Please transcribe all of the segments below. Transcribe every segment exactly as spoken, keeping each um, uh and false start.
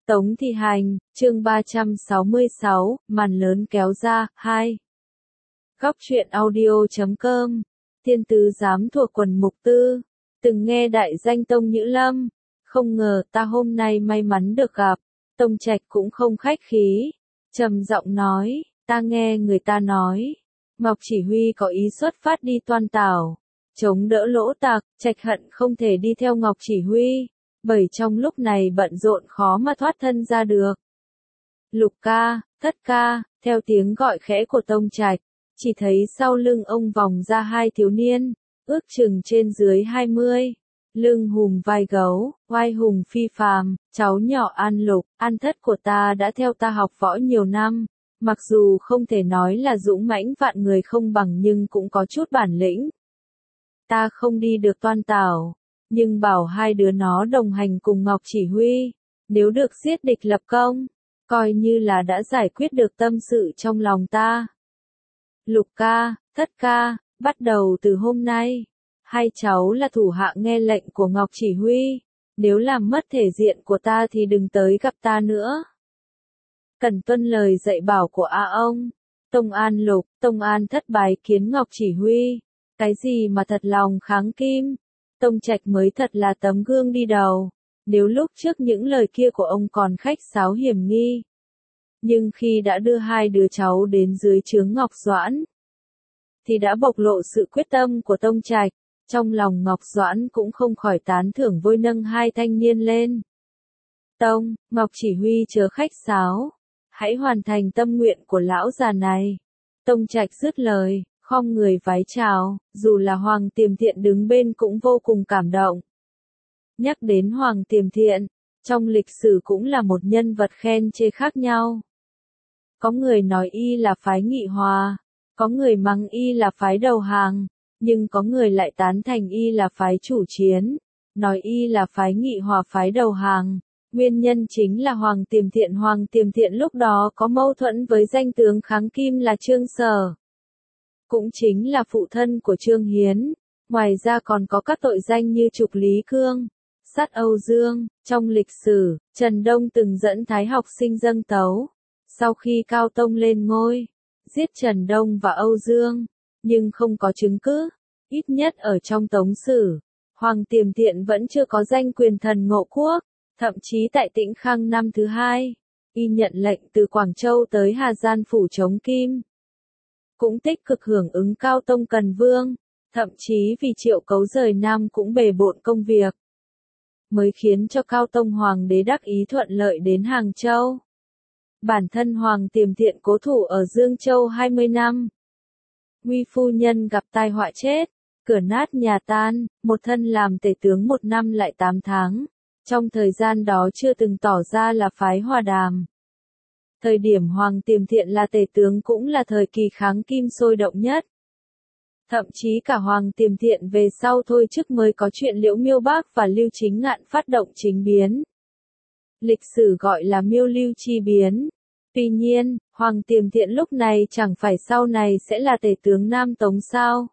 Tống Thị Hành, chương ba trăm sáu mươi sáu, màn lớn kéo ra, hai. Góc truyện audio chấm com, thiên tứ giám thuộc quần mục tư, từng nghe đại danh Tông Nhữ Lâm, không ngờ ta hôm nay may mắn được gặp, Tông Trạch cũng không khách khí, trầm giọng nói, ta nghe người ta nói, Ngọc Chỉ Huy có ý xuất phát đi Toan Tảo, chống đỡ Lỗ Tặc, Trạch hận không thể đi theo Ngọc Chỉ Huy. Bởi trong lúc này bận rộn khó mà thoát thân ra được. Lục ca, Thất ca, theo tiếng gọi khẽ của Tông Trạch, chỉ thấy sau lưng ông vòng ra hai thiếu niên, ước chừng trên dưới hai mươi, lưng hùm vai gấu, oai hùng phi phàm, cháu nhỏ An Lục, An Thất của ta đã theo ta học võ nhiều năm, mặc dù không thể nói là dũng mãnh vạn người không bằng nhưng cũng có chút bản lĩnh. Ta không đi được Toan Tảo. Nhưng bảo hai đứa nó đồng hành cùng Ngọc Chỉ Huy, nếu được giết địch lập công, coi như là đã giải quyết được tâm sự trong lòng ta. Lục ca, Thất ca, bắt đầu từ hôm nay, hai cháu là thủ hạ nghe lệnh của Ngọc Chỉ Huy, nếu làm mất thể diện của ta thì đừng tới gặp ta nữa. Cần tuân lời dạy bảo của A ông. Tông An Lục, Tông An Thất bái kiến Ngọc Chỉ Huy, cái gì mà thật lòng kháng kim. Tông Trạch mới thật là tấm gương đi đầu, nếu lúc trước những lời kia của ông còn khách sáo hiểm nghi. Nhưng khi đã đưa hai đứa cháu đến dưới trướng Ngọc Doãn, thì đã bộc lộ sự quyết tâm của Tông Trạch, trong lòng Ngọc Doãn cũng không khỏi tán thưởng vôi nâng hai thanh niên lên. Tông, Ngọc Chỉ Huy chớ khách sáo, hãy hoàn thành tâm nguyện của lão già này. Tông Trạch dứt lời. Khom người vái chào, dù là Hoàng Tiềm Thiện đứng bên cũng vô cùng cảm động. Nhắc đến Hoàng Tiềm Thiện, trong lịch sử cũng là một nhân vật khen chê khác nhau. Có người nói y là phái nghị hòa, có người mắng y là phái đầu hàng, nhưng có người lại tán thành y là phái chủ chiến, nói y là phái nghị hòa phái đầu hàng. Nguyên nhân chính là Hoàng Tiềm Thiện Hoàng Tiềm Thiện lúc đó có mâu thuẫn với danh tướng kháng kim là Trương Sở. Cũng chính là phụ thân của Trương Hiến, ngoài ra còn có các tội danh như trục Lý Cương, sát Âu Dương. Trong lịch sử, Trần Đông từng dẫn Thái học sinh dâng tấu, sau khi Cao Tông lên ngôi, giết Trần Đông và Âu Dương, nhưng không có chứng cứ, ít nhất ở trong Tống Sử, Hoàng Tiềm Thiện vẫn chưa có danh quyền thần Ngộ Quốc, thậm chí tại Tĩnh Khang năm thứ hai, y nhận lệnh từ Quảng Châu tới Hà Gian phủ chống Kim. Cũng tích cực hưởng ứng Cao Tông Cần Vương, thậm chí vì Triệu Cấu rời Nam cũng bề bộn công việc, mới khiến cho Cao Tông Hoàng đế đắc ý thuận lợi đến Hàng Châu. Bản thân Hoàng Tiềm Thiện cố thủ ở Dương Châu hai mươi năm. Huy phu nhân gặp tai họa chết, cửa nát nhà tan, một thân làm tể tướng một năm lại tám tháng, trong thời gian đó chưa từng tỏ ra là phái hòa đàm. Thời điểm Hoàng Tiềm Thiện là tể tướng cũng là thời kỳ kháng kim sôi động nhất. Thậm chí cả Hoàng Tiềm Thiện về sau thôi chức mới có chuyện Liễu Miêu Bác và Lưu Chính Ngạn phát động chính biến. Lịch sử gọi là Miêu Lưu chi biến. Tuy nhiên, Hoàng Tiềm Thiện lúc này chẳng phải sau này sẽ là tể tướng Nam Tống sao?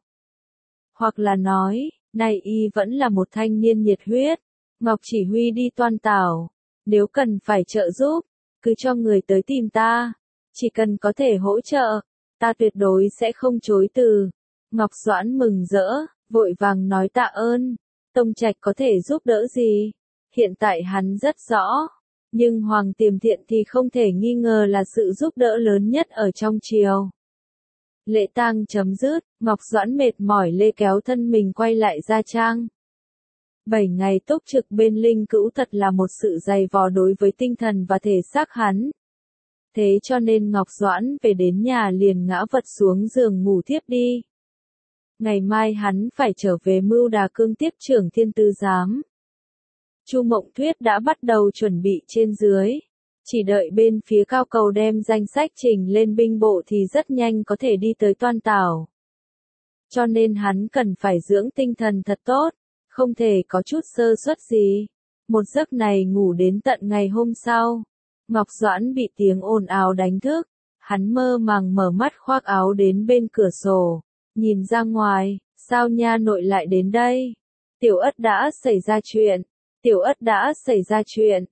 Hoặc là nói, nay y vẫn là một thanh niên nhiệt huyết. Ngọc Chỉ Huy đi Toan Tảo, nếu cần phải trợ giúp, cứ cho người tới tìm ta, chỉ cần có thể hỗ trợ, ta tuyệt đối sẽ không chối từ. Ngọc Doãn mừng rỡ, vội vàng nói tạ ơn. Tông Trạch có thể giúp đỡ gì? Hiện tại hắn rất rõ, nhưng Hoàng Tiềm Thiện thì không thể nghi ngờ là sự giúp đỡ lớn nhất ở trong triều. Lễ tang chấm dứt, Ngọc Doãn mệt mỏi lê kéo thân mình quay lại gia trang. Bảy ngày túc trực bên Linh Cữu thật là một sự dày vò đối với tinh thần và thể xác hắn. Thế cho nên Ngọc Doãn về đến nhà liền ngã vật xuống giường ngủ thiếp đi. Ngày mai hắn phải trở về Mưu Đà Cương tiếp trưởng Thiên Tư Giám. Chu Mộng Tuyết đã bắt đầu chuẩn bị trên dưới. Chỉ đợi bên phía Cao Cầu đem danh sách trình lên binh bộ thì rất nhanh có thể đi tới Toan Tảo. Cho nên hắn cần phải dưỡng tinh thần thật tốt. Không thể có chút sơ suất gì. Một giấc này ngủ đến tận ngày hôm sau. Ngọc Doãn bị tiếng ồn ào đánh thức. Hắn mơ màng mở mắt khoác áo đến bên cửa sổ. Nhìn ra ngoài, sao nha nội lại đến đây? Tiểu Ất đã xảy ra chuyện. Tiểu Ất đã xảy ra chuyện.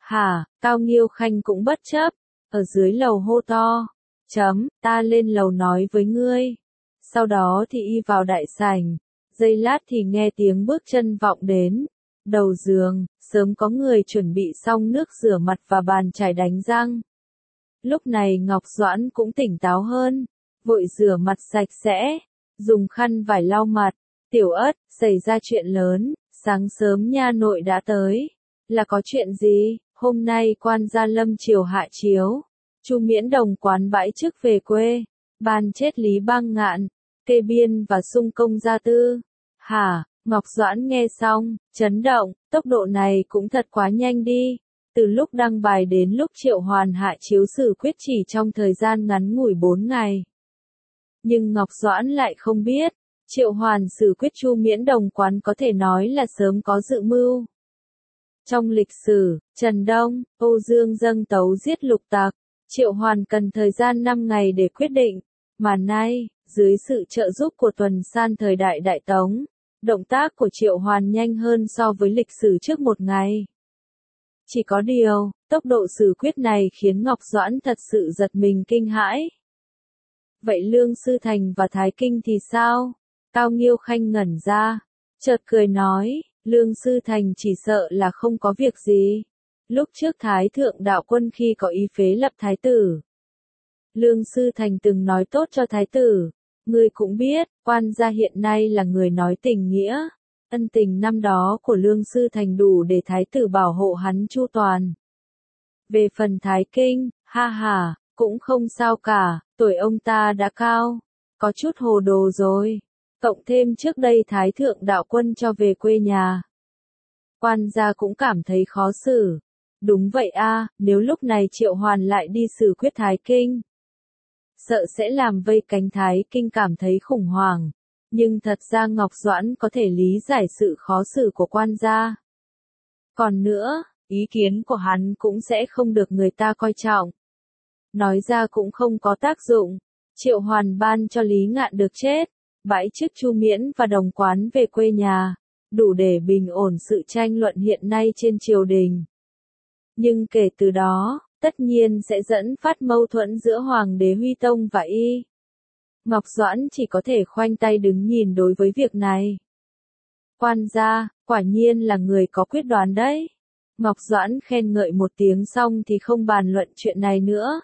Hả, Cao Nghiêu Khanh cũng bất chấp, ở dưới lầu hô to, chấm, ta lên lầu nói với ngươi. Sau đó thì y vào đại sảnh, giây lát thì nghe tiếng bước chân vọng đến. Đầu giường, sớm có người chuẩn bị xong nước rửa mặt và bàn chải đánh răng. Lúc này Ngọc Doãn cũng tỉnh táo hơn, vội rửa mặt sạch sẽ, dùng khăn vải lau mặt. Tiểu Ất, xảy ra chuyện lớn, sáng sớm nha nội đã tới. Là có chuyện gì? Hôm nay quan gia lâm triều hạ chiếu. Chu Miễn Đồng quán bãi chức về quê. Ban chết Lý Bang Ngạn, kê biên và sung công gia tư. Hả? Ngọc Doãn nghe xong, chấn động, tốc độ này cũng thật quá nhanh đi. Từ lúc đăng bài đến lúc Triệu Hoàn hạ chiếu xử quyết chỉ trong thời gian ngắn ngủi bốn ngày. Nhưng Ngọc Doãn lại không biết, Triệu Hoàn xử quyết Chu Miễn Đồng quán có thể nói là sớm có dự mưu. Trong lịch sử, Trần Đông, Âu Dương dâng tấu giết lục tặc, Triệu Hoàn cần thời gian năm ngày để quyết định, mà nay, dưới sự trợ giúp của Tuần San thời đại Đại Tống, động tác của Triệu Hoàn nhanh hơn so với lịch sử trước một ngày. Chỉ có điều, tốc độ xử quyết này khiến Ngọc Doãn thật sự giật mình kinh hãi. Vậy Lương Sư Thành và Thái Kinh thì sao? Cao Nghiêu Khanh ngẩn ra, chợt cười nói, Lương Sư Thành chỉ sợ là không có việc gì. Lúc trước Thái Thượng Đạo Quân khi có ý phế lập Thái Tử, Lương Sư Thành từng nói tốt cho Thái Tử. Ngươi cũng biết, quan gia hiện nay là người nói tình nghĩa. Ân tình năm đó của Lương Sư Thành đủ để Thái Tử bảo hộ hắn chu toàn. Về phần Thái Kinh, ha ha, cũng không sao cả, tuổi ông ta đã cao, có chút hồ đồ rồi. Cộng thêm trước đây Thái Thượng Đạo Quân cho về quê nhà. Quan gia cũng cảm thấy khó xử. Đúng vậy a, nếu lúc này Triệu Hoàn lại đi xử quyết Thái Kinh, sợ sẽ làm vây cánh Thái Kinh cảm thấy khủng hoảng. Nhưng thật ra Ngọc Doãn có thể lý giải sự khó xử của quan gia. Còn nữa, ý kiến của hắn cũng sẽ không được người ta coi trọng. Nói ra cũng không có tác dụng. Triệu Hoàn ban cho Lý Ngạn được chết, bãi chức Chu Miễn và Đồng quán về quê nhà, đủ để bình ổn sự tranh luận hiện nay trên triều đình. Nhưng kể từ đó, tất nhiên sẽ dẫn phát mâu thuẫn giữa Hoàng đế Huy Tông và y. Ngọc Doãn chỉ có thể khoanh tay đứng nhìn đối với việc này. Quan gia, quả nhiên là người có quyết đoán đấy. Ngọc Doãn khen ngợi một tiếng xong thì không bàn luận chuyện này nữa.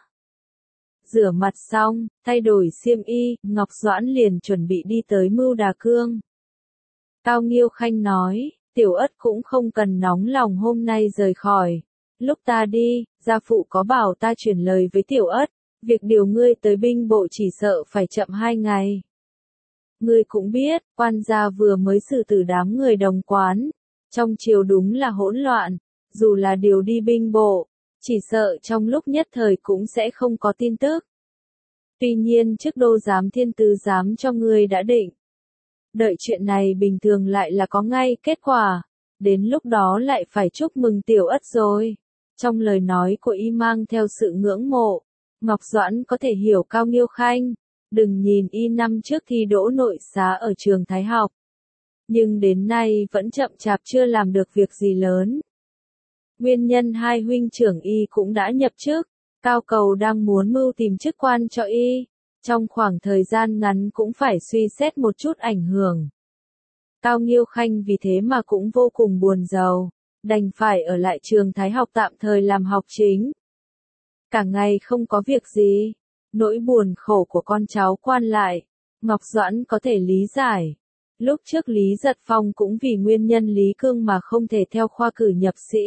Rửa mặt xong, thay đổi xiêm y, Ngọc Doãn liền chuẩn bị đi tới Mưu Đà Cương. Cao Nghiêu Khanh nói, Tiểu Ất cũng không cần nóng lòng hôm nay rời khỏi. Lúc ta đi, gia phụ có bảo ta chuyển lời với Tiểu Ất, việc điều ngươi tới binh bộ chỉ sợ phải chậm hai ngày. Ngươi cũng biết, quan gia vừa mới xử tử đám người Đồng quán. Trong triều đúng là hỗn loạn, dù là điều đi binh bộ, chỉ sợ trong lúc nhất thời cũng sẽ không có tin tức. Tuy nhiên chức đô giám thiên tứ giám cho ngươi đã định. Đợi chuyện này bình thường lại là có ngay kết quả, đến lúc đó lại phải chúc mừng Tiểu Ất rồi. Trong lời nói của y mang theo sự ngưỡng mộ, Ngọc Doãn có thể hiểu Cao Nghiêu Khanh. Đừng nhìn y năm trước thi đỗ nội xá ở trường Thái học, nhưng đến nay vẫn chậm chạp chưa làm được việc gì lớn. Nguyên nhân hai huynh trưởng y cũng đã nhập chức, Cao Cầu đang muốn mưu tìm chức quan cho y, trong khoảng thời gian ngắn cũng phải suy xét một chút ảnh hưởng. Cao Nghiêu Khanh vì thế mà cũng vô cùng buồn rầu, đành phải ở lại trường Thái học tạm thời làm học chính. Cả ngày không có việc gì, nỗi buồn khổ của con cháu quan lại, Ngọc Doãn có thể lý giải. Lúc trước Lý Giật Phong cũng vì nguyên nhân Lý Cương mà không thể theo khoa cử nhập sĩ.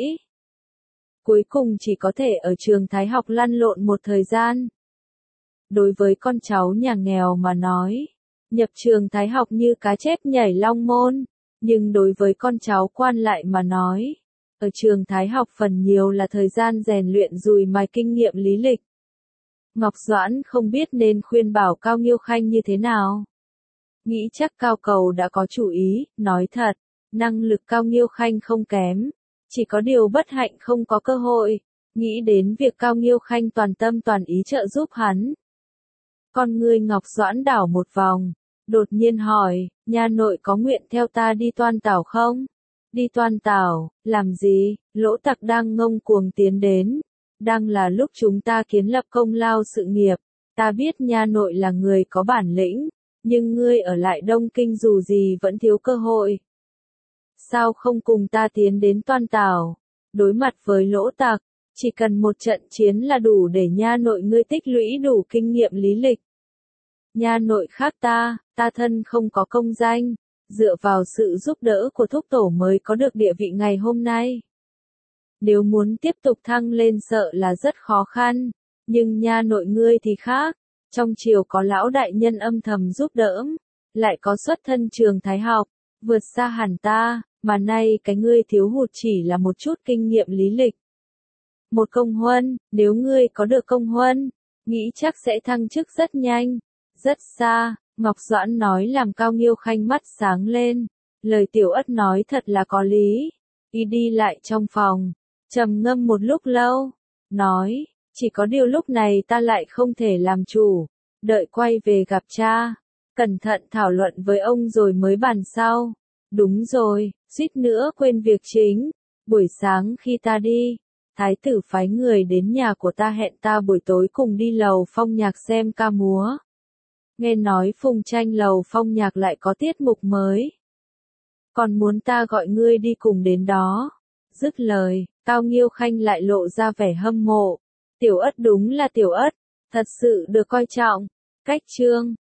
Cuối cùng chỉ có thể ở trường Thái học lăn lộn một thời gian. Đối với con cháu nhà nghèo mà nói, nhập trường Thái học như cá chép nhảy long môn, nhưng đối với con cháu quan lại mà nói, ở trường Thái học phần nhiều là thời gian rèn luyện dùi mài kinh nghiệm lý lịch. Ngọc Doãn không biết nên khuyên bảo Cao Nghiêu Khanh như thế nào. Nghĩ chắc Cao Cầu đã có chủ ý, nói thật, năng lực Cao Nghiêu Khanh không kém, chỉ có điều bất hạnh không có cơ hội. Nghĩ đến việc Cao Nghiêu Khanh toàn tâm toàn ý trợ giúp hắn, con ngươi Ngọc Doãn đảo một vòng, đột nhiên hỏi, nha nội có nguyện theo ta đi Toan Tảo không? Đi Toan Tảo, làm gì? Lỗ Tặc đang ngông cuồng tiến đến. Đang là lúc chúng ta kiến lập công lao sự nghiệp. Ta biết nha nội là người có bản lĩnh, nhưng ngươi ở lại Đông Kinh dù gì vẫn thiếu cơ hội. Sao không cùng ta tiến đến Toan Tảo? Đối mặt với Lỗ Tặc, chỉ cần một trận chiến là đủ để nha nội ngươi tích lũy đủ kinh nghiệm lý lịch. Nha nội khác ta, ta thân không có công danh, dựa vào sự giúp đỡ của thúc tổ mới có được địa vị ngày hôm nay. Nếu muốn tiếp tục thăng lên sợ là rất khó khăn, nhưng nha nội ngươi thì khác, trong triều có lão đại nhân âm thầm giúp đỡ, lại có xuất thân trường thái học, vượt xa hẳn ta, mà nay cái ngươi thiếu hụt chỉ là một chút kinh nghiệm lý lịch. Một công huân, nếu ngươi có được công huân, nghĩ chắc sẽ thăng chức rất nhanh, rất xa. Ngọc Doãn nói làm Cao Nghiêu Khanh mắt sáng lên, lời Tiểu Ất nói thật là có lý. Y đi lại trong phòng, trầm ngâm một lúc lâu, nói, chỉ có điều lúc này ta lại không thể làm chủ, đợi quay về gặp cha, cẩn thận thảo luận với ông rồi mới bàn sau. Đúng rồi, suýt nữa quên việc chính, buổi sáng khi ta đi, thái tử phái người đến nhà của ta hẹn ta buổi tối cùng đi lầu phong nhạc xem ca múa. Nghe nói Phùng Tranh lầu phong nhạc lại có tiết mục mới. Còn muốn ta gọi ngươi đi cùng đến đó. Dứt lời, Cao Nghiêu Khanh lại lộ ra vẻ hâm mộ. Tiểu Ất đúng là Tiểu Ất, thật sự được coi trọng. Cách chương